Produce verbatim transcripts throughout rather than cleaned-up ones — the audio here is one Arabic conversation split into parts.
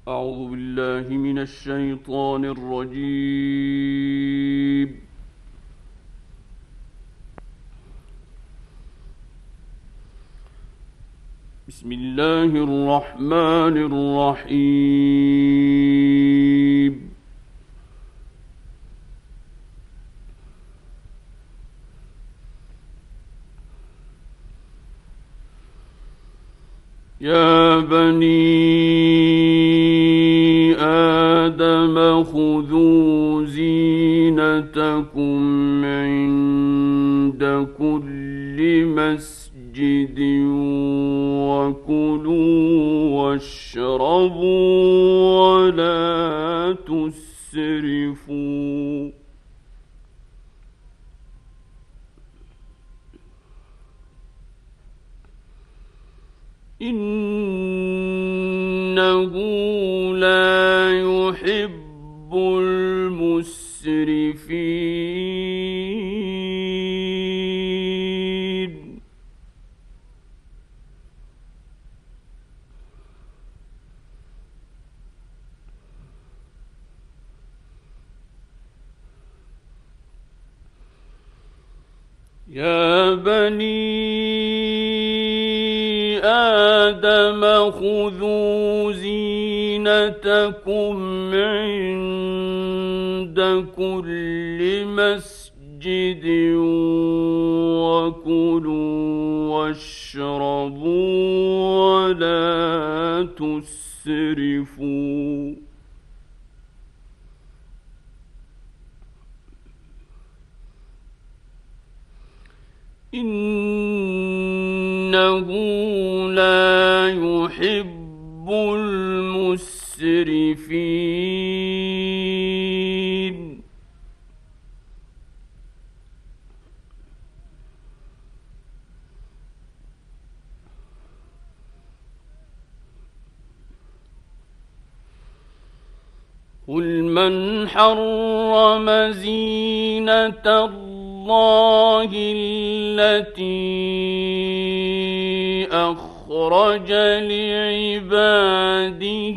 أعوذ بالله من الشيطان الرجيم. بسم الله الرحمن الرحيم. يا بني آدم خذوا زينتكم عند كل مسجد وكلوا واشربوا ولا تسرفوا إنه لا يحب المسرفين. يا بني آدم خذوا زينتكم عند كل مسجد وكلوا واشربوا ولا تسرفوا إنه لا يحب المسرفين. قل من حرم زينة الله التي أخرج لعباده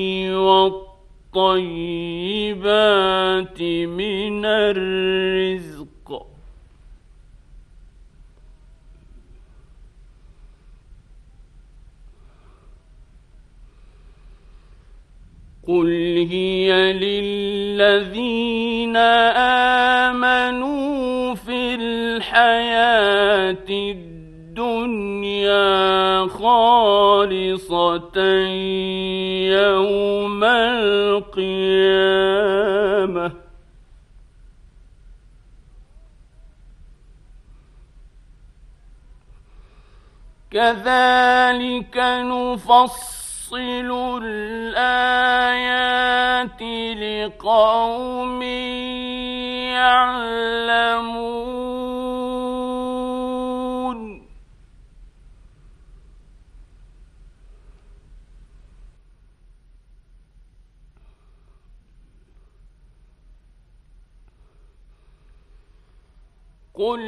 والطيبات من الرزق قل هي للذين آمنوا في الحياة الدنيا خالصة يوم القيامة كذلك نفصل الآيات لقوم يعلمون. قل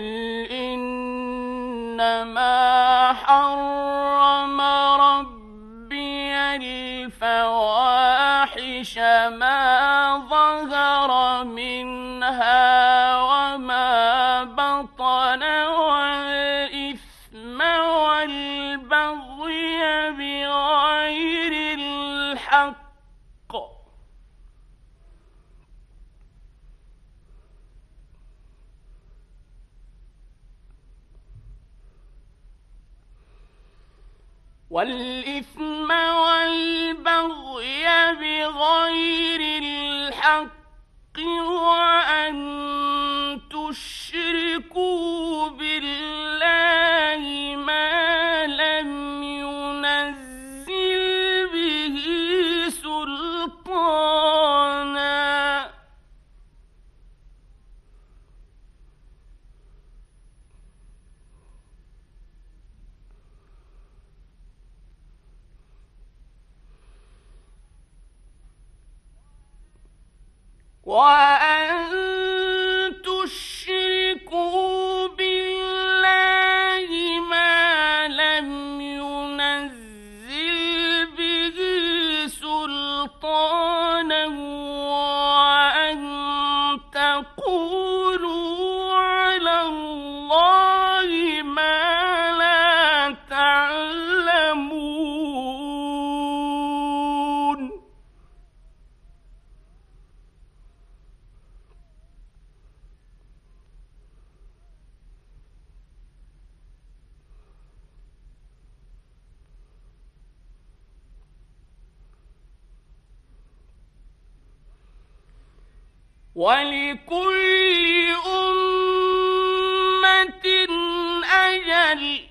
إنما حرم ربي الفواحش ما ظهر منها وما بطن والإثم والبغي بغير الحق والإثم والبغي بغير الحق وأن تشركوا بالله ما لم ينزل به سلطانا وأن تشركوا بالله ما لم ينزل به سلطانا ولكل أمة أجل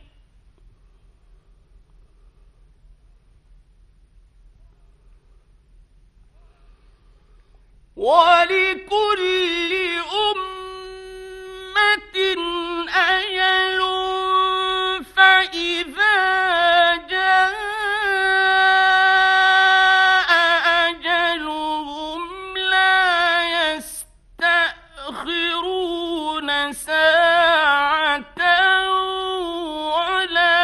ولكل أمة أجل فإذا جاء أجلهم لا يستأخرون ساعة ولا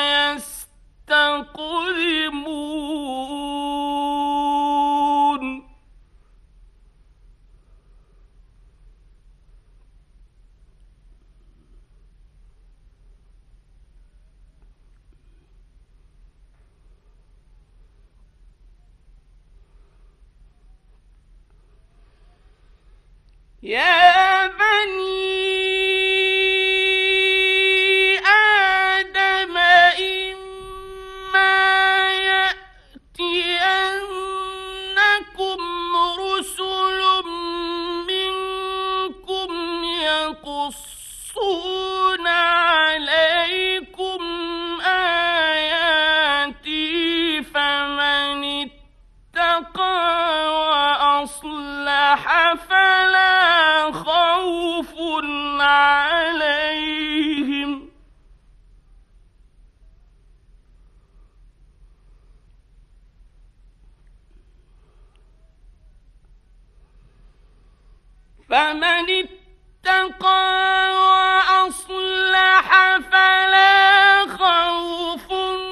يستقدمون يا بني آدم إما يأتينكم رسل منكم يقصون عليكم آياتي فمن اتقى وأصلح فلا خوف عليهم فمن اتقى وأصلح فلا خوف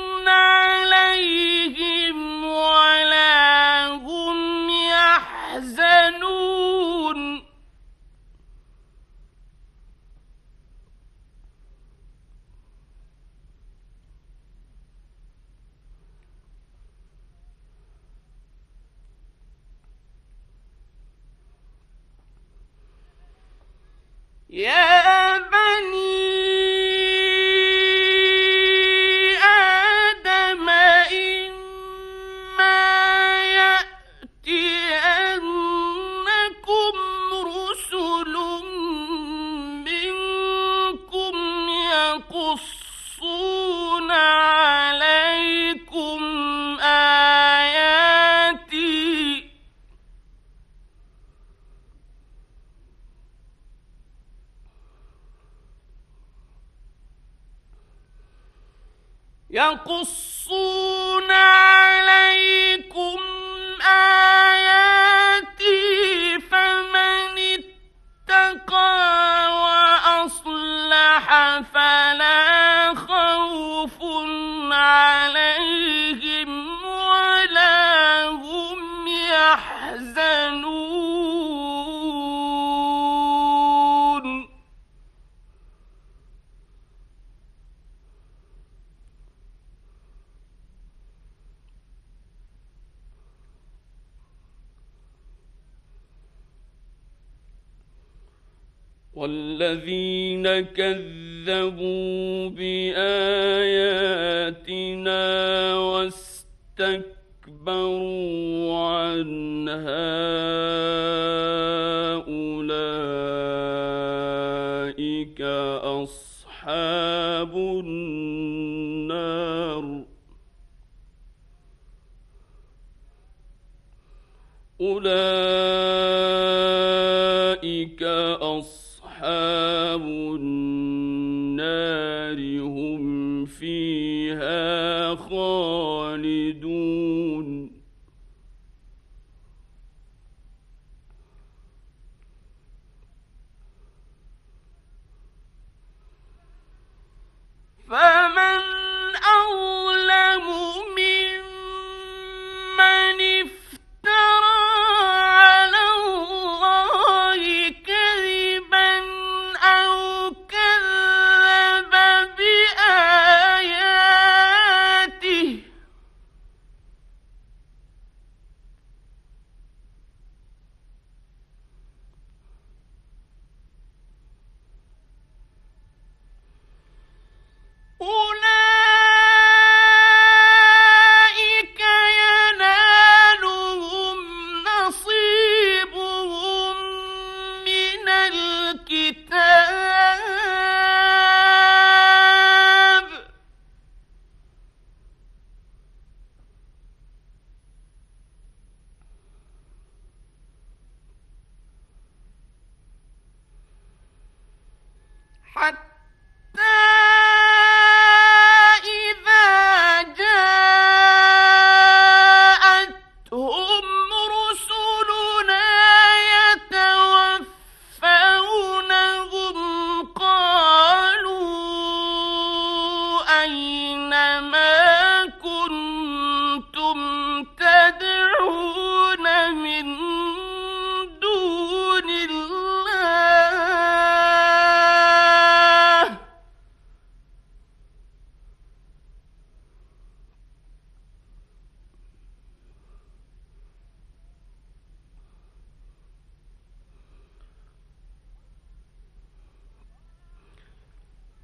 عليهم ولا هم يحزنون يا بني آدم إما يأتينكم رسل منكم يقصون عليكم آياتي يقصون عليكم آياتي فمن اتقى وأصلح فلا خوف عليهم ولا هم يحزنون والذين كذبوا بآياتنا واستكبروا عنها أولئك أصحاب النار أولئك أصحاب النار هم فيها خالدون فمن أظلم ممن افترى على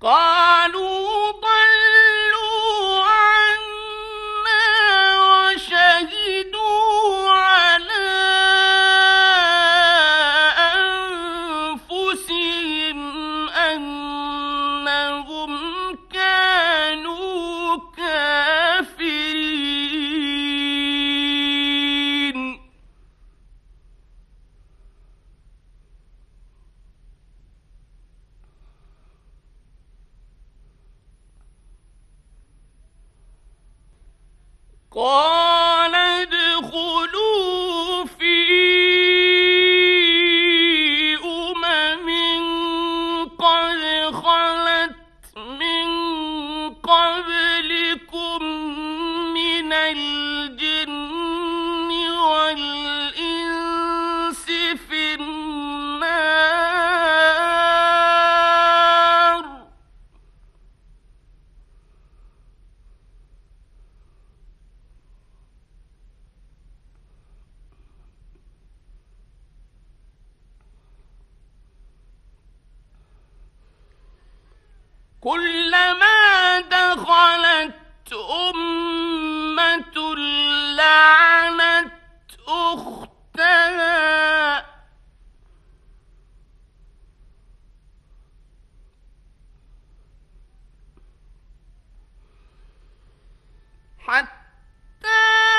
قالوا ضلوا عنا وشهدوا على أنفسهم أنهم كانوا كافرين قال ادخلوا في أمم قد خلت من قبلكم من الجن والإنس في النار كلما دخلت أمة لعنت أختها حتى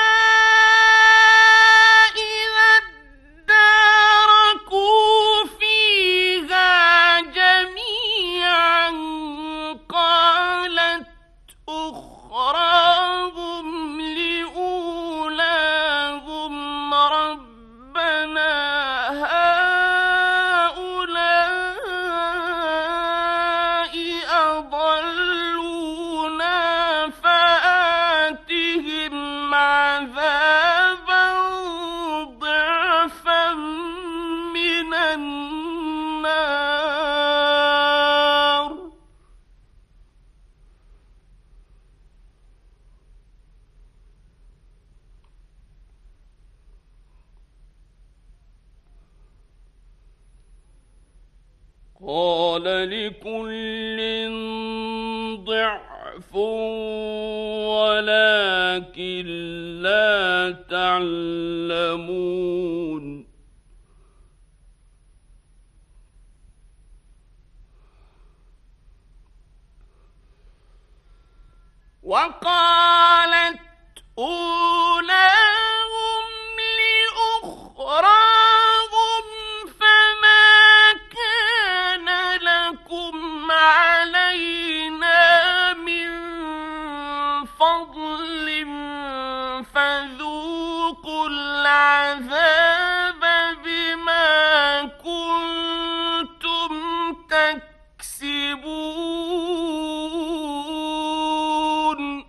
إذا اداركوا فيها جميعا قالت أخراهم لأولاهم ربنا هؤلاء أضلونا فآتهم عذابا ضعفا من النار قال لكل ضعف ولكن لا تعلمون وقالت أولاهم لأخراهم فما كان لكم علينا من فضل فذوقوا العذاب بما كنتم تكسبون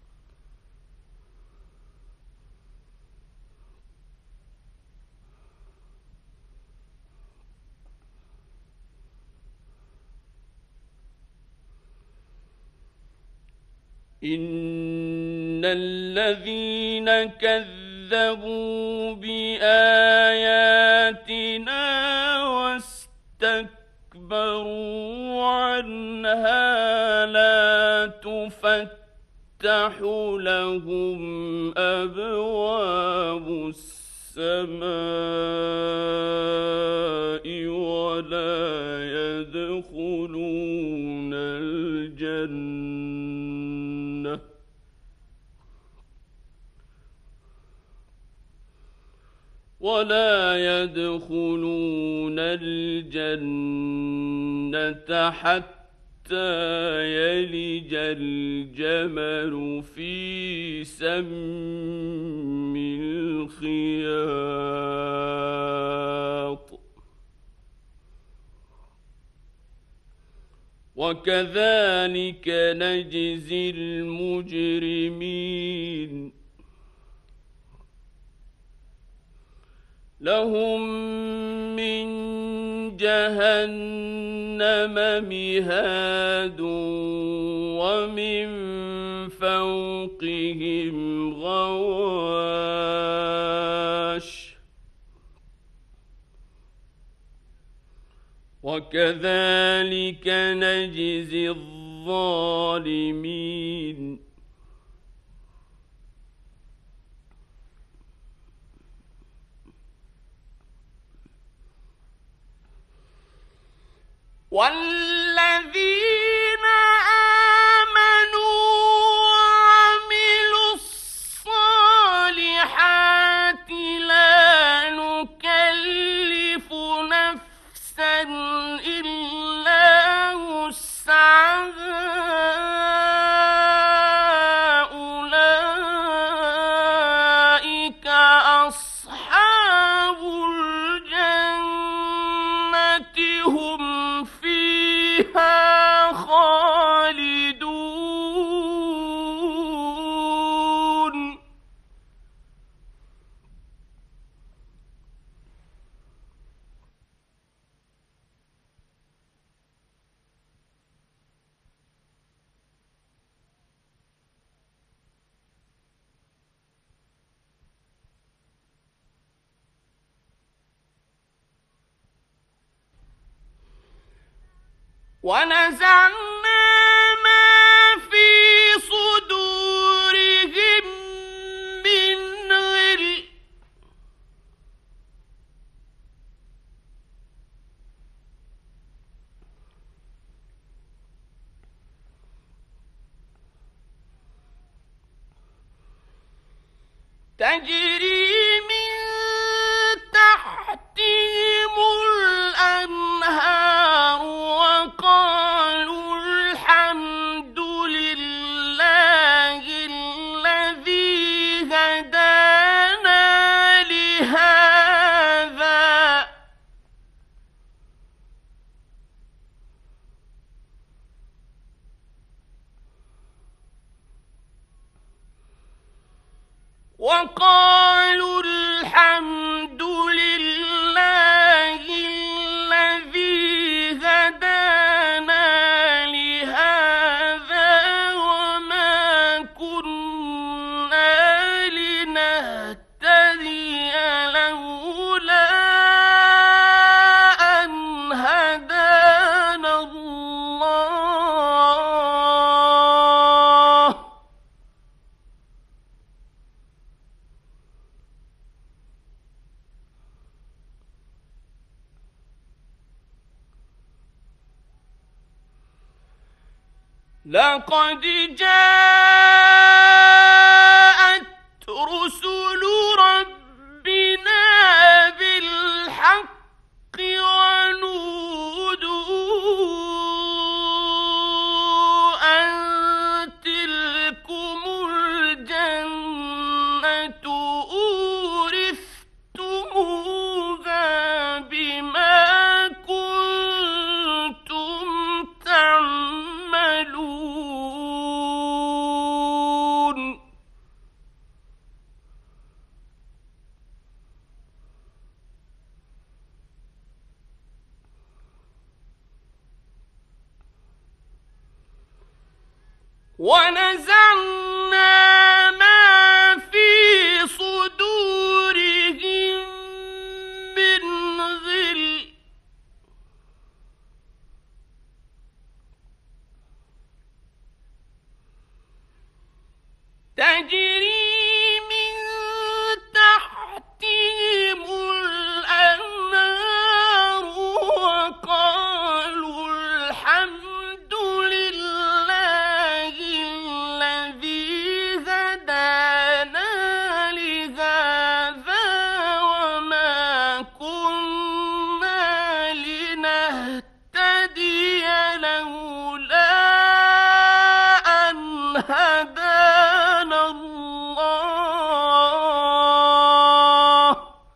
إن الذين كذبوا بآياتنا واستكبروا عنها لا تفتح لهم أبواب السماء ولا يدخلون الجنة ولا يدخلون الجنة حتى يلج الجمل في سم الخياط وكذلك نجزي المجرمين لهم من جهنم مهاد ومن فوقهم غواش وكذلك نجزي الظالمين والذين آمنوا وعملوا الصالحات لا نكلف نفسا إلا وسعها أولئك أصحاب الجنة هم فيها خالدون ونزعنا ما في صدورهم من غل تجري من تحتهم الأنهار وقالوا الحمد لله الذي هدانا لهذا وقالوا الحمد لله الذي هدانا لهذا وما كنا لنهتدي لولا أن هدانا الله لقد جاءت رسل ربنا بالحق ونودوا أن تلكم الجنة أورثتموها بما كنتم تعملون ونزعنا ما في صدورهم من غل تجري من تحتهم الأنهار وقالوا الحمد لله الذي هدانا لهذا وما كنا لنهتدي لولا أن هدانا الله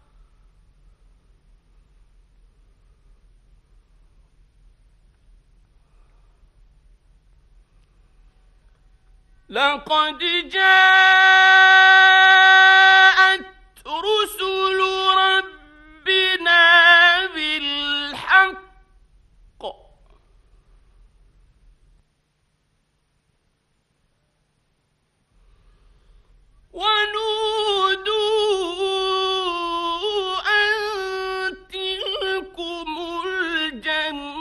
لقد جاءت رسل ربنا بالحق ونودوا أن تلكم الجنة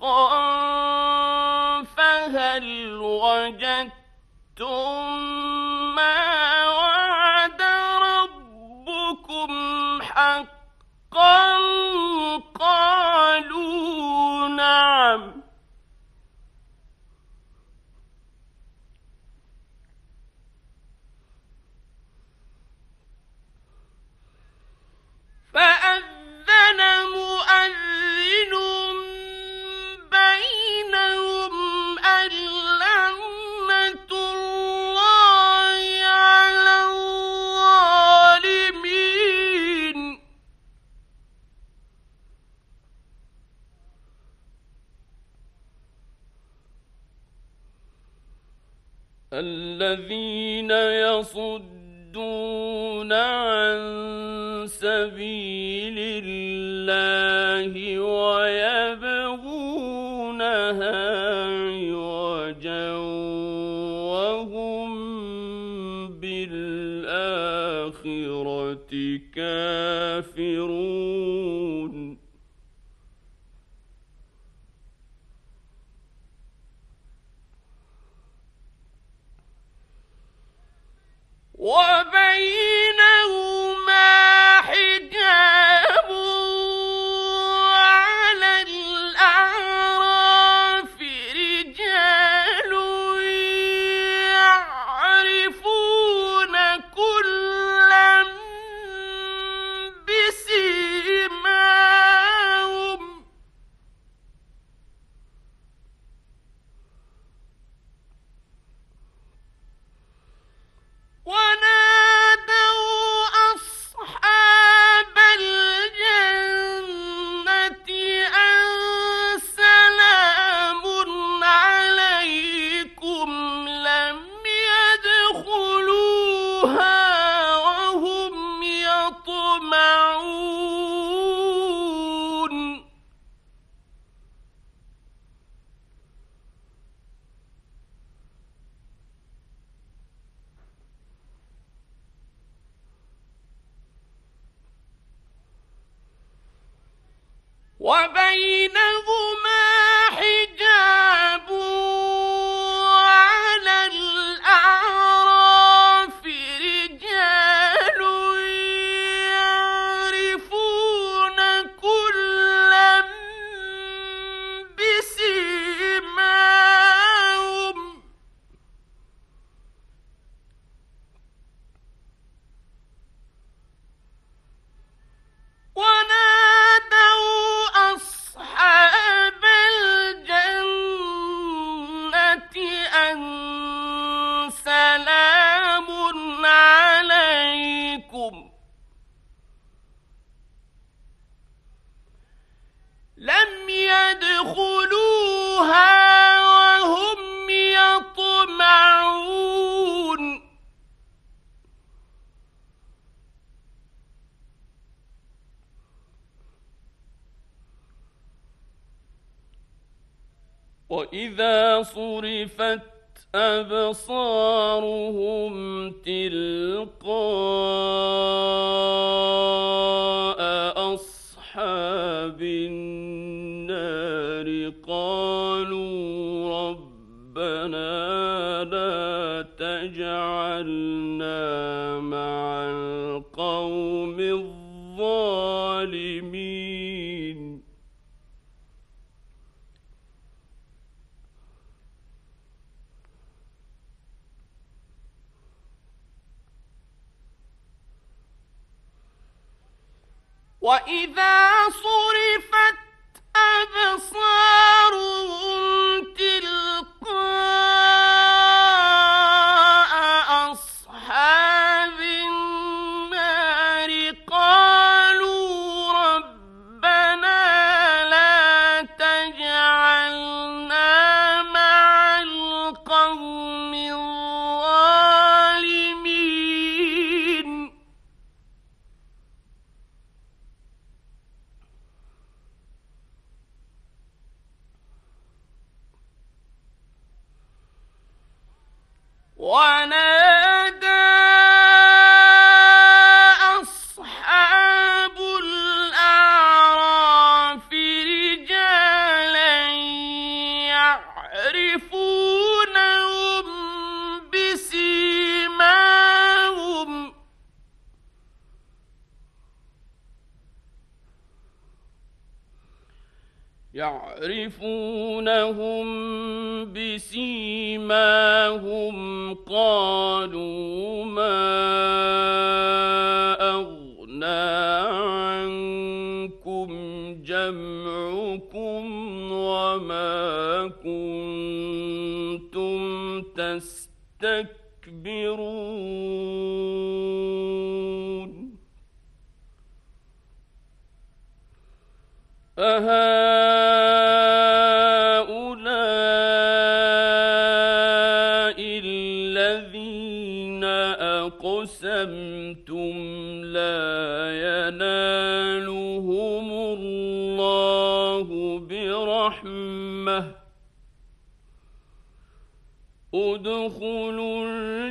فهل وجدتم ما وعد ربكم حقا قالوا نعم فأذن مؤذن بينهم اللعنة الله على الظالمين الذين يصدون عن سبيل الله ويبغونها عوجا وهم بالآخرة كافرون وبينهما حجاب وعلى الأعراف رجال يعرفون كلا بسيماهم ونادوا أصحاب الجنة أن سلام عليكم لم يدخلوها وهم يطمعون وبينهما حجاب وعلى الأعراف رجال يعرفون كلا بسيماهم ونادوا أصحاب الجنة أن سلام عليكم لم يدخلوها وهم يطمعون وإذا صرفت أبصارهم تلقاء أصحاب النار قالوا ربنا لا تجعلنا مع القوم الظالمين وإذا صرفت أبصارهم تلقاء أصحاب النار قالوا ربنا لا تجعلنا مع القوم الظالمين ونادى أصحاب الأعراف رجالا يعرفونهم بسيماهم قالوا ما أغنى عنكم جمعكم وما كنتم تستكبرون أهؤلاء الذين أقسمتم لا ينالهم الله برحمة ادخلوا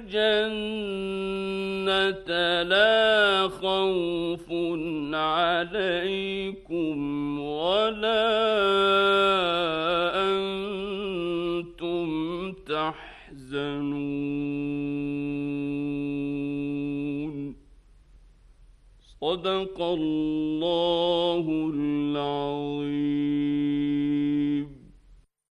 الجنة لا خوف عليكم ولا أنتم تحزنون. صدق الله العظيم.